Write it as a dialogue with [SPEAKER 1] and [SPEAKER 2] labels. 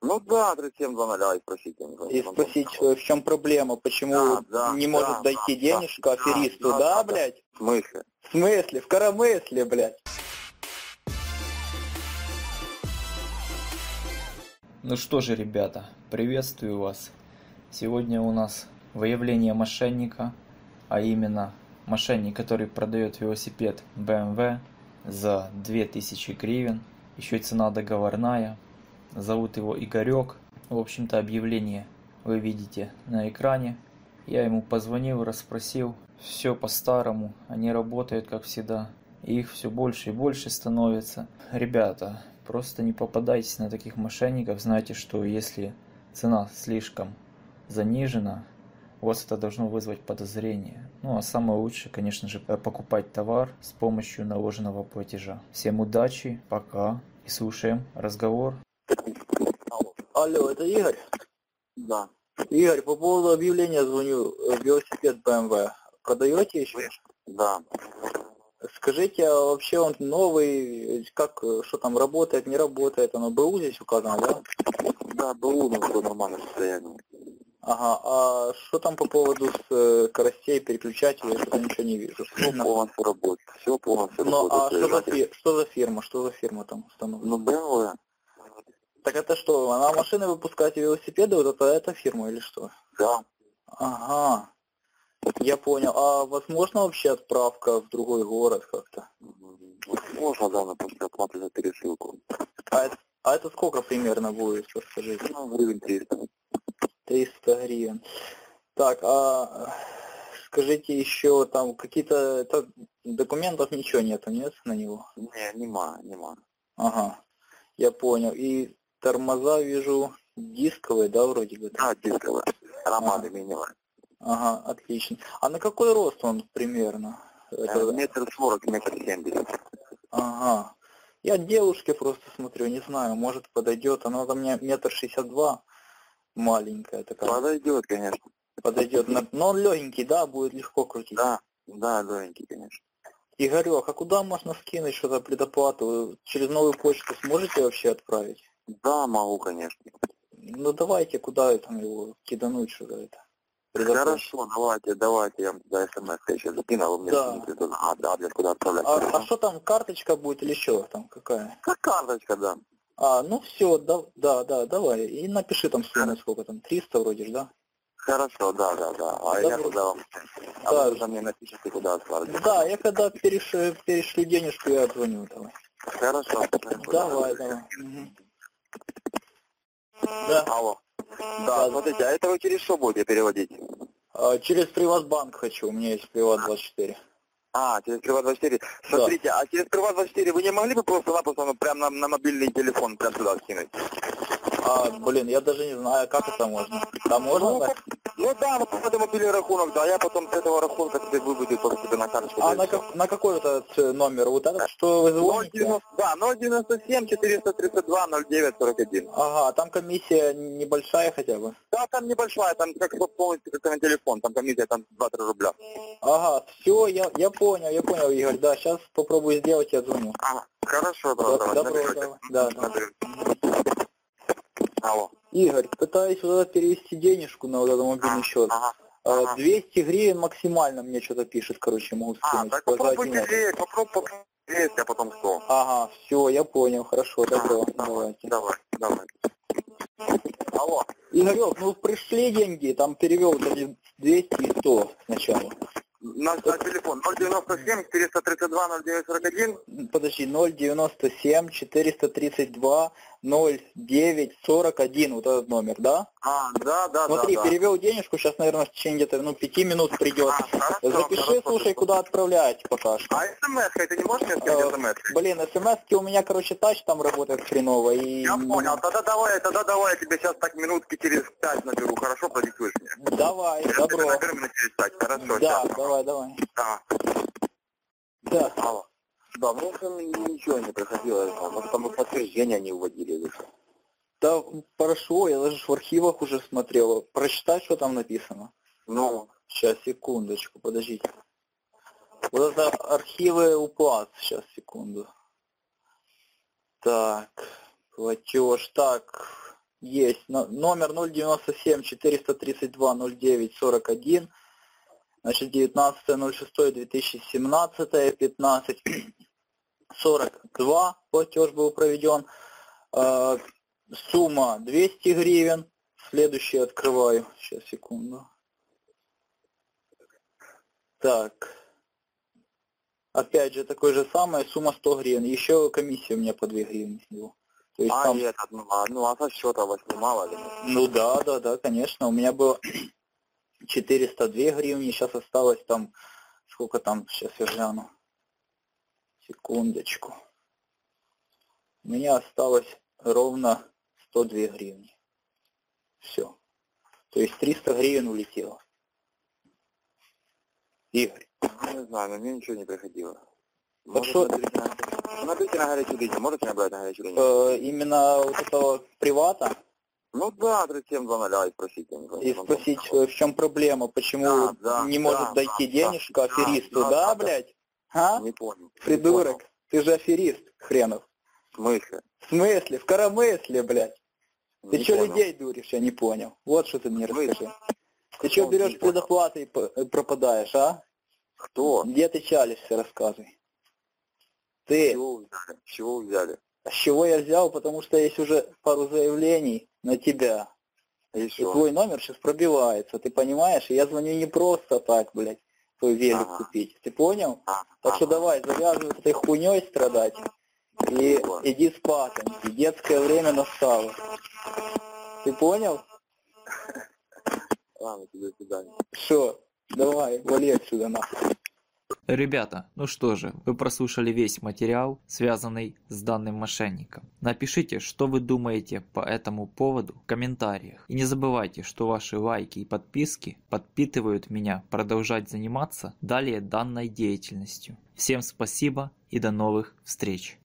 [SPEAKER 1] Ну да, 3720 и спросите.
[SPEAKER 2] И спросить, в чем проблема, почему не может дойти денежка аферисту, да, блядь?
[SPEAKER 1] В смысле?
[SPEAKER 2] В смысле? В коромысле, блядь.
[SPEAKER 3] Ну что же, ребята, приветствую вас. Сегодня у нас выявление мошенника, а именно мошенник, который продает велосипед BMW за 2000 гривен. Еще цена договорная. Зовут его Игорек. В общем-то, объявление вы видите на экране. Я ему позвонил, расспросил. Все по-старому, они работают как всегда. И их все больше и больше становится. Ребята, просто не попадайтесь на таких мошенников. Знайте, что если цена слишком занижена, у вас это должно вызвать подозрение. Ну а самое лучшее, конечно же, покупать товар с помощью наложенного платежа. Всем удачи, пока и слушаем разговор.
[SPEAKER 2] Алло, это Игорь?
[SPEAKER 1] Да.
[SPEAKER 2] Игорь, по поводу объявления звоню. Велосипед BMW. Продаете еще?
[SPEAKER 1] Да.
[SPEAKER 2] Скажите, а вообще он новый, как, что там, работает, не работает? Оно БУ здесь указано, да?
[SPEAKER 1] Да, БУ, но все нормально состояние.
[SPEAKER 2] Ага, а что там по поводу скоростей, переключателей, я что-то ничего не вижу.
[SPEAKER 1] Все полностью работает. Все полностью
[SPEAKER 2] Ну,
[SPEAKER 1] работает.
[SPEAKER 2] а что за фирма там установлена?
[SPEAKER 1] Ну, BMW.
[SPEAKER 2] Так это что, она машины выпускает и велосипеды, вот это фирма или что?
[SPEAKER 1] Да.
[SPEAKER 2] Ага, я понял. А возможно вообще отправка в другой город как-то?
[SPEAKER 1] Можно, да, но после оплаты за пересылку.
[SPEAKER 2] А это сколько примерно будет, расскажите?
[SPEAKER 1] Ну, гривен 300.
[SPEAKER 2] 300 гривен. Так, а скажите еще там какие-то документов ничего нету, нет на него?
[SPEAKER 1] Не, нема.
[SPEAKER 2] Ага, я понял. И тормоза вижу дисковые, да, вроде бы?
[SPEAKER 1] Да, дисковые. Романы минимальные.
[SPEAKER 2] Ага, отлично. А на какой рост он примерно?
[SPEAKER 1] Метр 40, метр 70.
[SPEAKER 2] Ага. Я девушке просто смотрю, не знаю, может подойдет. Она у меня 1,62 м, маленькая такая.
[SPEAKER 1] Подойдет, конечно.
[SPEAKER 2] Подойдет. Но он легенький, да, будет легко крутить.
[SPEAKER 1] Да, легенький, конечно.
[SPEAKER 2] Игорек, а куда можно скинуть что-то предоплату? Вы через новую почту сможете вообще отправить?
[SPEAKER 1] Да, могу, конечно.
[SPEAKER 2] Ну давайте, куда там его кидануть, что-то это?
[SPEAKER 1] Хорошо, давайте, я вам туда смс сейчас закину, а вы мне скинете адрес, куда отправлять.
[SPEAKER 2] А что там, карточка будет или что там, какая?
[SPEAKER 1] Как карточка, да.
[SPEAKER 2] Ну все, да, давай. И напиши там сумму, сколько там, 300 вроде ж, да?
[SPEAKER 1] Хорошо, да. А я туда вам...
[SPEAKER 2] Да.
[SPEAKER 1] Вы уже мне напишите, куда отправить.
[SPEAKER 2] Да, я когда перешлю денежку, я отзвоню, давай.
[SPEAKER 1] Хорошо.
[SPEAKER 2] Давай. Угу. Да.
[SPEAKER 1] Алло. Да, смотрите, а это вы через что будете переводить?
[SPEAKER 2] Через Приватбанк хочу, у меня есть Приват24.
[SPEAKER 1] Через Приват24. Смотрите, а через Приват24 вы не могли бы просто-напросто прям на мобильный телефон прям сюда скинуть?
[SPEAKER 2] Блин, я даже не знаю, как это можно. Там можно?
[SPEAKER 1] Ну да, вот это мобильный рахунок, да, я потом с этого рахунка тебе выведу просто тебе на карточку.
[SPEAKER 2] На какой вот этот номер? Вот этот, что вы звоните?
[SPEAKER 1] 097 432 09 41.
[SPEAKER 2] Ага, там комиссия небольшая хотя бы?
[SPEAKER 1] Да, там небольшая, там как полностью как на телефон, там комиссия там 2-3 рубля.
[SPEAKER 2] Ага, все, я понял, Игорь, да, сейчас попробую сделать, я звоню.
[SPEAKER 1] Хорошо,
[SPEAKER 2] да.
[SPEAKER 1] Алло.
[SPEAKER 2] Игорь, пытаюсь вот это перевести денежку на вот этот мобильный счет. 200 гривен максимально мне что-то пишет, короче, могу скинуть.
[SPEAKER 1] Так попробуйте лезть, а потом 100.
[SPEAKER 2] Ага, все, я понял, хорошо, добро, давайте.
[SPEAKER 1] Давай. Алло.
[SPEAKER 2] Игорек, ну пришли деньги, там перевел 200 и 100 сначала.
[SPEAKER 1] На телефон 097 432 0941.
[SPEAKER 2] Подожди, 097 432 0941, вот этот номер, да?
[SPEAKER 1] Да.
[SPEAKER 2] Смотри, перевел денежку, сейчас, наверное, в течение где-то 5 минут придет. Запиши, слушай, куда отправлять пока что.
[SPEAKER 1] СМС-ка, ты не можешь мне скинуть СМС?
[SPEAKER 2] Блин, СМС-ки у меня, короче, тач там работает хреново.
[SPEAKER 1] Я понял, тогда давай я тебе сейчас так минутки через 5 наберу, хорошо, продиктуешь мне?
[SPEAKER 2] Давай, добро.
[SPEAKER 1] Наберу меня через 5, хорошо.
[SPEAKER 2] Да, давай. Да.
[SPEAKER 1] Алло. Да, мне ничего не приходило, может там подтверждения не уводили.
[SPEAKER 2] Да, хорошо, я даже в архивах уже смотрел. Прочитай, что там написано. Сейчас, секундочку, подождите. Вот это архивы уплат, сейчас, секунду. Так, платеж, так, Есть. Номер 097-432-09-41. Значит, 19.06.2017, 15.42 платеж был проведен. Сумма 200 гривен. Следующий открываю. Сейчас, секунду. Так. Опять же, такой же самое, сумма 100 гривен. Еще комиссия у меня по 2 гривны с него. То есть там...
[SPEAKER 1] а со счета вас снимало ли?
[SPEAKER 2] Ну да, конечно. У меня было 402 гривны, сейчас осталось там, сколько там, сейчас я гляну. Секундочку. У меня осталось ровно 102 гривны. Все. То есть 300 гривен улетело. Игорь.
[SPEAKER 1] Не знаю, но мне ничего не приходило.
[SPEAKER 2] Наберите
[SPEAKER 1] на горячую линию. Можете набрать на горячую линию?
[SPEAKER 2] Именно вот этого привата?
[SPEAKER 1] Ну да, 3720 и спросите.
[SPEAKER 2] И спросить, в чем проблема, почему не может дойти денежка аферисту, блядь? А?
[SPEAKER 1] Не понял.
[SPEAKER 2] Придурок, ты же аферист, хренов.
[SPEAKER 1] В смысле?
[SPEAKER 2] В смысле? В коромысле, блядь. Ты что людей дуришь, я не понял. Вот что ты мне расскажи. Ты что берешь предоплаты и пропадаешь, а?
[SPEAKER 1] Кто?
[SPEAKER 2] Где ты чалишься, рассказывай. Ты.
[SPEAKER 1] С чего взяли?
[SPEAKER 2] А с чего я взял? Потому что есть уже пару заявлений на тебя. И твой номер сейчас пробивается, ты понимаешь? И я звоню не просто так, блядь, твой велик купить. Ты понял? Так что давай, завязывай с этой хуйней страдать. И иди спатеньки. Детское время настало. Ты понял?
[SPEAKER 1] Ладно, тебе свидания.
[SPEAKER 2] Шо? Давай, вали отсюда нахуй.
[SPEAKER 3] Ребята, ну что же, вы прослушали весь материал, связанный с данным мошенником. Напишите, что вы думаете по этому поводу в комментариях. И не забывайте, что ваши лайки и подписки подпитывают меня продолжать заниматься далее данной деятельностью. Всем спасибо и до новых встреч.